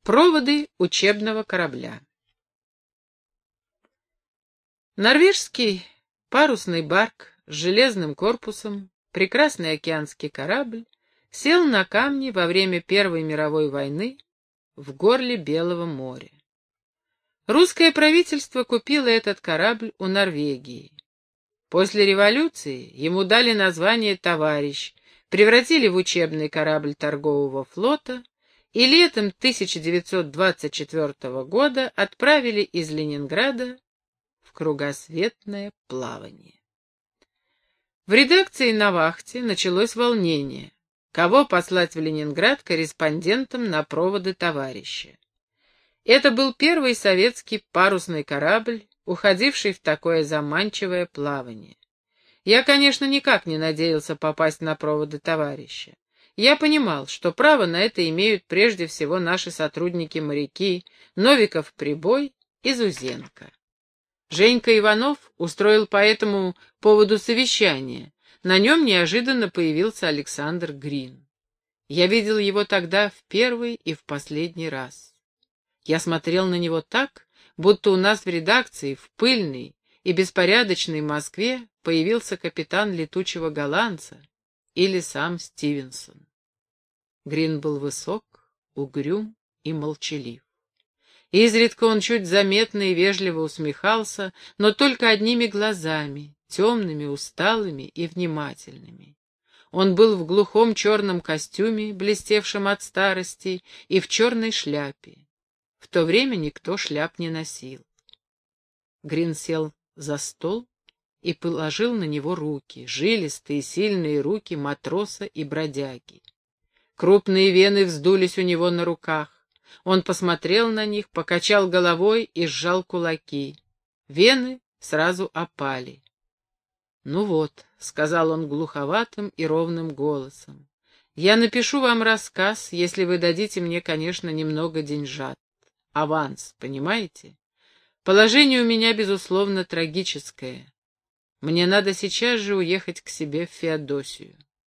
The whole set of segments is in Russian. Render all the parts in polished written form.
Проводы учебного корабля. Норвежский парусный барк с железным корпусом, прекрасный океанский корабль, сел на камни во время Первой мировой войны в горле Белого моря. Русское правительство купило этот корабль у Норвегии. После революции ему дали название «Товарищ», превратили в учебный корабль торгового флота и летом 1924 года отправили из Ленинграда в кругосветное плавание. В редакции на вахте началось волнение. Кого послать в Ленинград корреспондентом на проводы товарища? Это был первый советский парусный корабль, уходивший в такое заманчивое плавание. Я, конечно, никак не надеялся попасть на проводы товарища. Я понимал, что право на это имеют прежде всего наши сотрудники-моряки Новиков-Прибой и Зузенко. Женька Иванов устроил по этому поводу совещание. На нем неожиданно появился Александр Грин. Я видел его тогда в первый и в последний раз. Я смотрел на него так, будто у нас в редакции, в пыльной и беспорядочной Москве, появился капитан летучего голландца или сам Стивенсон. Грин был высок, угрюм и молчалив. Изредка он чуть заметно и вежливо усмехался, но только одними глазами, темными, усталыми и внимательными. Он был в глухом черном костюме, блестевшем от старости, и в черной шляпе. В то время никто шляп не носил. Грин сел за стол и положил на него руки, жилистые, сильные руки матроса и бродяги. Крупные вены вздулись у него на руках. Он посмотрел на них, покачал головой и сжал кулаки. Вены сразу опали. «Ну вот», — сказал он глуховатым и ровным голосом, — «я напишу вам рассказ, если вы дадите мне, конечно, немного деньжат. Аванс, понимаете? Положение у меня, безусловно, трагическое. Мне надо сейчас же уехать к себе в Феодосию».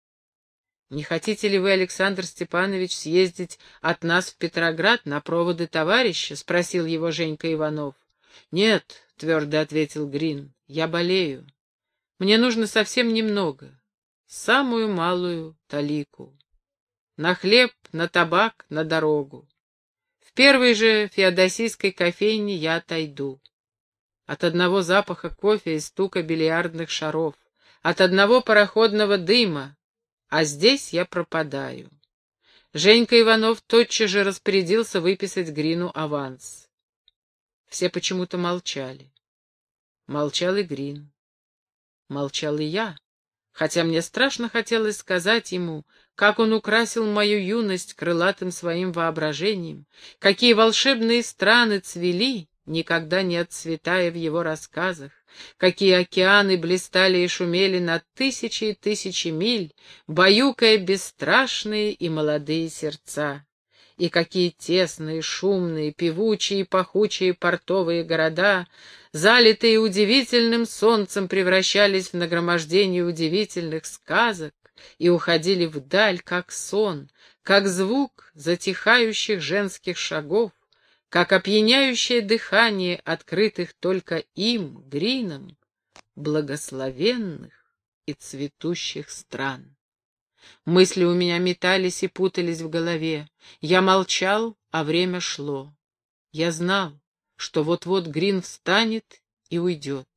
«Не хотите ли вы, Александр Степанович, съездить от нас в Петроград на проводы товарища?» — спросил его Женька Иванов. «Нет», — твердо ответил Грин, — «я болею. Мне нужно совсем немного, самую малую талику. На хлеб, на табак, на дорогу. В первой же феодосийской кофейне я отойду. От одного запаха кофе и стука бильярдных шаров, от одного пароходного дыма, а здесь я пропадаю». Женька Иванов тотчас же распорядился выписать Грину аванс. Все почему-то молчали. Молчал и Грин. Молчал и я, хотя мне страшно хотелось сказать ему, как он украсил мою юность крылатым своим воображением, какие волшебные страны цвели, никогда не отцветая в его рассказах, какие океаны блистали и шумели на тысячи и тысячи миль, баюкая бесстрашные и молодые сердца. И какие тесные, шумные, певучие и пахучие портовые города, залитые удивительным солнцем, превращались в нагромождение удивительных сказок и уходили вдаль, как сон, как звук затихающих женских шагов, как опьяняющее дыхание открытых только им, Грином, благословенных и цветущих стран. Мысли у меня метались и путались в голове. Я молчал, а время шло. Я знал, что вот-вот Грин встанет и уйдет.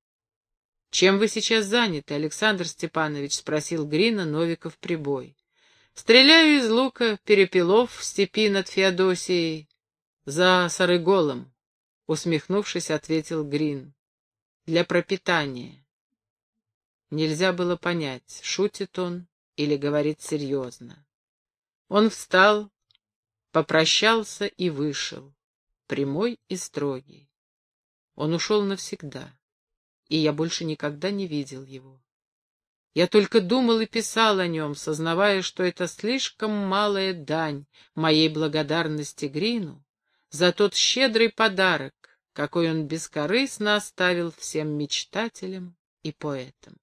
«Чем вы сейчас заняты, Александр Степанович?» — спросил Грина Новиков-Прибой. «Стреляю из лука перепелов в степи над Феодосией за Сарыголом», — усмехнувшись, ответил Грин. «Для пропитания». Нельзя было понять, шутит он или говорит серьезно. Он встал, попрощался и вышел, прямой и строгий. Он ушел навсегда, и я больше никогда не видел его. Я только думал и писал о нем, сознавая, что это слишком малая дань моей благодарности Грину за тот щедрый подарок, какой он бескорыстно оставил всем мечтателям и поэтам.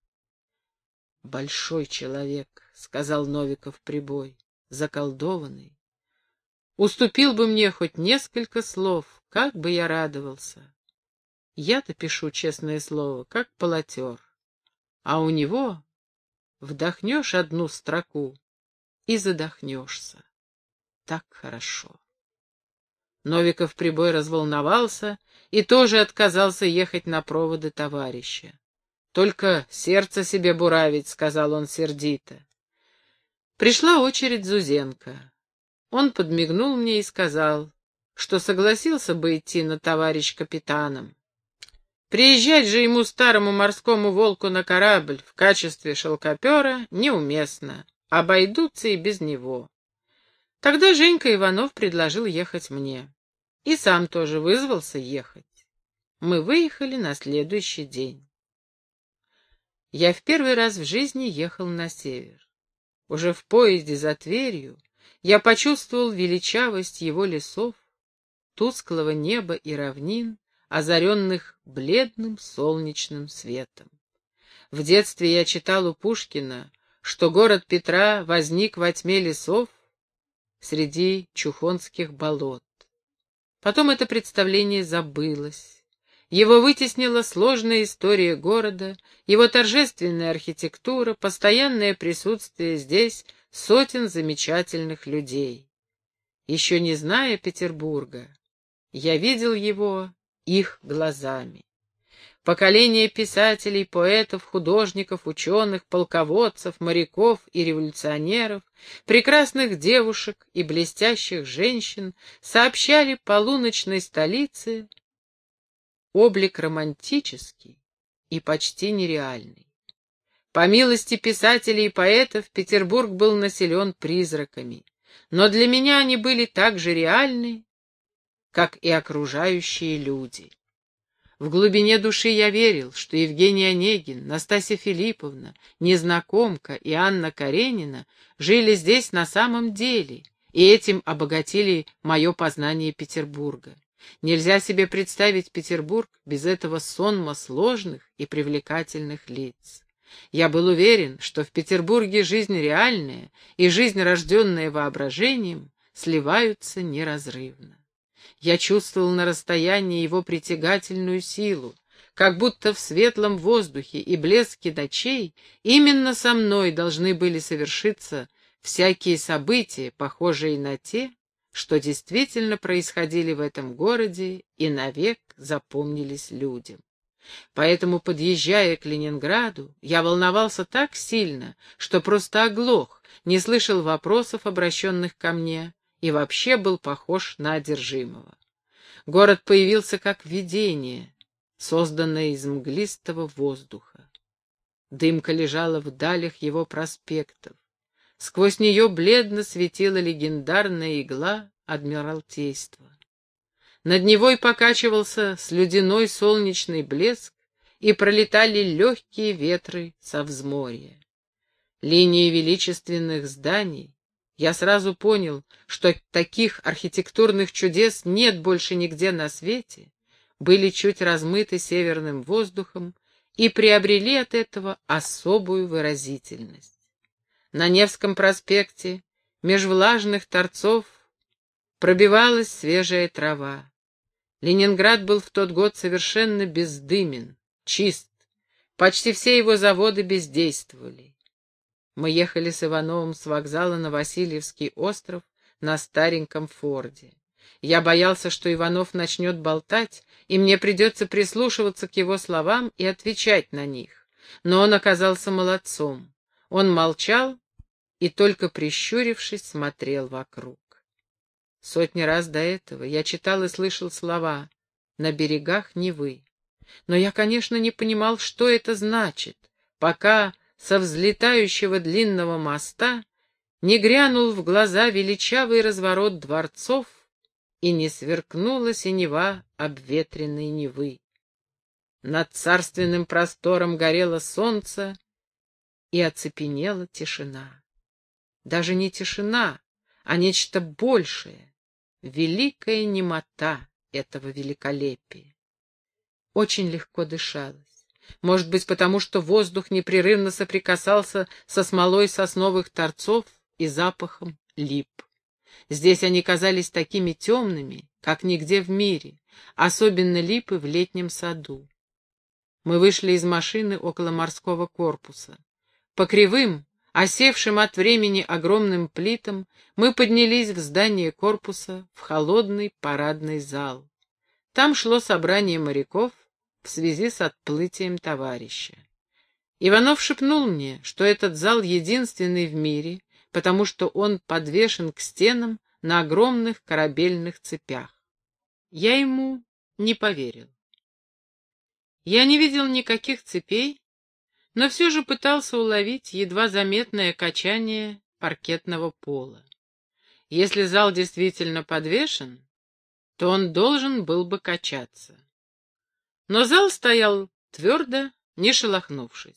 «Большой человек», — сказал Новиков-Прибой, — «заколдованный. уступил бы мне хоть несколько слов, как бы я радовался. Я-то пишу, честное слово, как полотер, а у него вдохнешь одну строку и задохнешься. Так хорошо. Новиков прибой разволновался и тоже отказался ехать на проводы товарища. «Только сердце себе буравить», — сказал он сердито. Пришла очередь Зузенко. Он подмигнул мне и сказал, что согласился бы идти на товарищ капитаном. Приезжать же ему, старому морскому волку, на корабль в качестве шелкопера неуместно, обойдутся и без него. Тогда Женька Иванов предложил ехать мне. И сам тоже вызвался ехать. Мы выехали на следующий день. Я в первый раз в жизни ехал на север. Уже в поезде за Тверью я почувствовал величавость его лесов, тусклого неба и равнин, озаренных бледным солнечным светом. В детстве я читал у Пушкина, что город Петра возник во тьме лесов среди чухонских болот. Потом это представление забылось. Его вытеснила сложная история города, его торжественная архитектура, постоянное присутствие здесь сотен замечательных людей. Еще не зная Петербурга, я видел его их глазами. Поколение писателей, поэтов, художников, ученых, полководцев, моряков и революционеров, прекрасных девушек и блестящих женщин сообщали полуночной столице облик романтический и почти нереальный. По милости писателей и поэтов Петербург был населен призраками, но для меня они были так же реальны, как и окружающие люди. В глубине души я верил, что Евгений Онегин, Настасья Филипповна, Незнакомка и Анна Каренина жили здесь на самом деле, и этим обогатили мое познание Петербурга. Нельзя себе представить Петербург без этого сонма сложных и привлекательных лиц. Я был уверен, что в Петербурге жизнь реальная и жизнь, рожденная воображением, сливаются неразрывно. Я чувствовал на расстоянии его притягательную силу, как будто в светлом воздухе и блеске ночей именно со мной должны были совершиться всякие события, похожие на те, что действительно происходили в этом городе и навек запомнились людям. Поэтому, подъезжая к Ленинграду, я волновался так сильно, что просто оглох, не слышал вопросов, обращенных ко мне, и вообще был похож на одержимого. Город появился как видение, созданное из мглистого воздуха. Дымка лежала в далях его проспектов. Сквозь нее бледно светила легендарная игла Адмиралтейства. Над Невой покачивался слюдяной солнечный блеск, и пролетали легкие ветры со взморья. Линии величественных зданий, я сразу понял, что таких архитектурных чудес нет больше нигде на свете, были чуть размыты северным воздухом и приобрели от этого особую выразительность. На Невском проспекте меж влажных торцов пробивалась свежая трава. Ленинград был в тот год совершенно бездымен, чист, почти все его заводы бездействовали. Мы ехали с Ивановым с вокзала на Васильевский остров на стареньком Форде. Я боялся, что Иванов начнет болтать, и мне придется прислушиваться к его словам и отвечать на них. Но он оказался молодцом. Он молчал и, только прищурившись, смотрел вокруг. Сотни раз до этого я читал и слышал слова «на берегах Невы». Но я, конечно, не понимал, что это значит, пока со взлетающего длинного моста не грянул в глаза величавый разворот дворцов и не сверкнула синева обветренной Невы. Над царственным простором горело солнце, и оцепенела тишина. Даже не тишина, а нечто большее, великая немота этого великолепия. Очень легко дышалось. Может быть, потому что воздух непрерывно соприкасался со смолой сосновых торцов и запахом лип. Здесь они казались такими темными, как нигде в мире, особенно липы в летнем саду. Мы вышли из машины около морского корпуса. По кривым, осевшим от времени огромным плитам, мы поднялись в здание корпуса, в холодный парадный зал. Там шло собрание моряков в связи с отплытием товарища. Иванов шепнул мне, что этот зал единственный в мире, потому что он подвешен к стенам на огромных корабельных цепях. Я ему не поверил. Я не видел никаких цепей, но все же пытался уловить едва заметное качание паркетного пола. Если зал действительно подвешен, то он должен был бы качаться. Но зал стоял твердо, не шелохнувшись.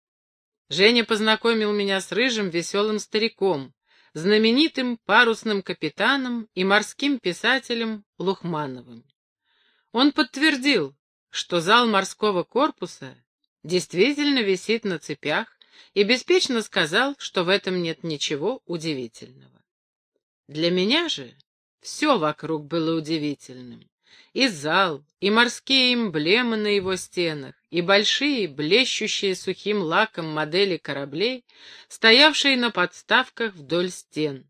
Женя познакомил меня с рыжим веселым стариком, знаменитым парусным капитаном и морским писателем Лухмановым. Он подтвердил, что зал морского корпуса действительно висит на цепях, и беспечно сказал, что в этом нет ничего удивительного. Для меня же все вокруг было удивительным. И зал, и морские эмблемы на его стенах, и большие, блещущие сухим лаком модели кораблей, стоявшие на подставках вдоль стен.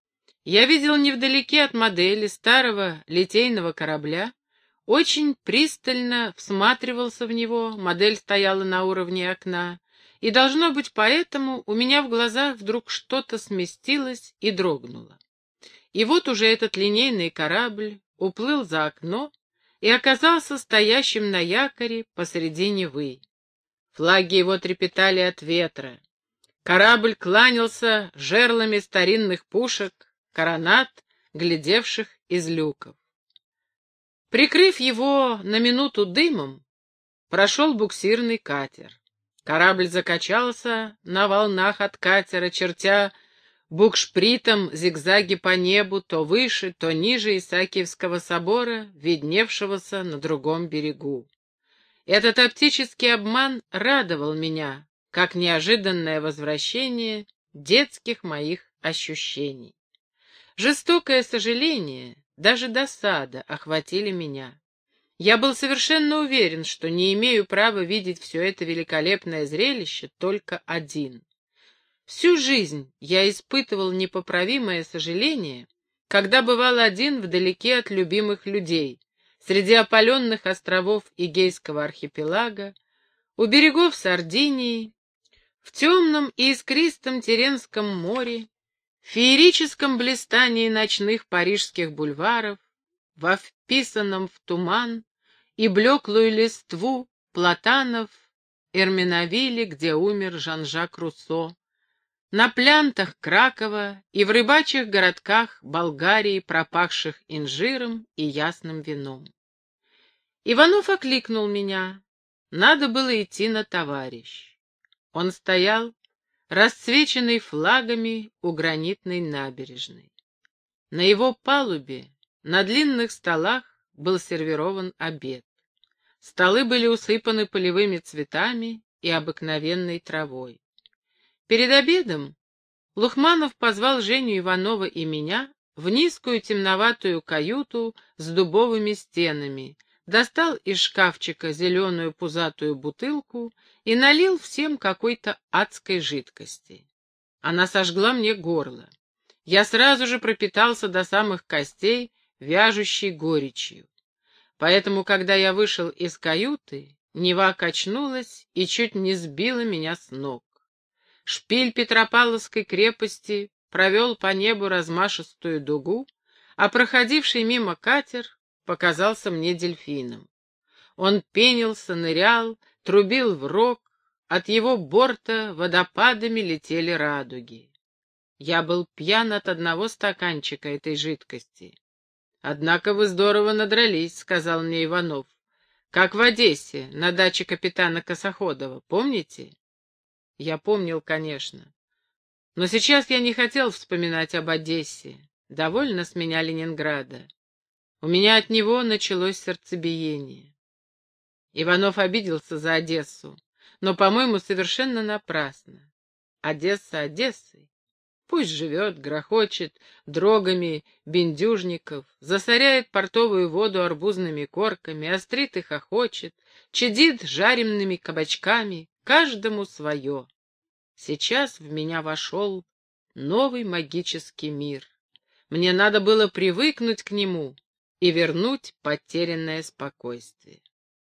Я видел невдалеке от модели старого литейного корабля, очень пристально всматривался в него, модель стояла на уровне окна, и, должно быть, поэтому у меня в глазах вдруг что-то сместилось и дрогнуло. И вот уже этот линейный корабль уплыл за окно и оказался стоящим на якоре посреди Невы. Флаги его трепетали от ветра. Корабль кланялся жерлами старинных пушек, коронад, глядевших из люков. Прикрыв его на минуту дымом, прошел буксирный катер. Корабль закачался на волнах от катера, чертя букшпритом зигзаги по небу, то выше, то ниже Исаакиевского собора, видневшегося на другом берегу. Этот оптический обман радовал меня, как неожиданное возвращение детских моих ощущений. Жестокое сожаление, даже досада охватили меня. Я был совершенно уверен, что не имею права видеть все это великолепное зрелище только один. Всю жизнь я испытывал непоправимое сожаление, когда бывал один вдалеке от любимых людей, среди опаленных островов Эгейского архипелага, у берегов Сардинии, в темном и искристом Теренском море, в феерическом блистании ночных парижских бульваров, во вписанном в туман и блеклую листву платанов Эрменовиле, где умер Жан-Жак Руссо, на плянтах Кракова и в рыбачьих городках Болгарии, пропахших инжиром и ясным вином. Иванов окликнул меня. Надо было идти на товарищ. Он стоял, расцвеченный флагами у гранитной набережной. На его палубе, на длинных столах, был сервирован обед. Столы были усыпаны полевыми цветами и обыкновенной травой. Перед обедом Лухманов позвал Женю Иванова и меня в низкую темноватую каюту с дубовыми стенами, достал из шкафчика зеленую пузатую бутылку и налил всем какой-то адской жидкости. Она сожгла мне горло. Я сразу же пропитался до самых костей вяжущей горечью. Поэтому, когда я вышел из каюты, Нева качнулась и чуть не сбила меня с ног. Шпиль Петропавловской крепости провел по небу размашистую дугу, а проходивший мимо катер показался мне дельфином. Он пенился, нырял, трубил в рог, от его борта водопадами летели радуги. Я был пьян от одного стаканчика этой жидкости. «Однако вы здорово надрались», — сказал мне Иванов. «Как в Одессе, на даче капитана Косоходова, помните?» Я помнил, конечно. Но сейчас я не хотел вспоминать об Одессе. Довольно с меня Ленинграда. У меня от него началось сердцебиение. Иванов обиделся за Одессу, но, по-моему, совершенно напрасно. Одесса Одессой. Пусть живет, грохочет дрогами бендюжников, засоряет портовую воду арбузными корками, острит и хохочет, чадит жареными кабачками, каждому свое. Сейчас в меня вошел новый магический мир. Мне надо было привыкнуть к нему и вернуть потерянное спокойствие.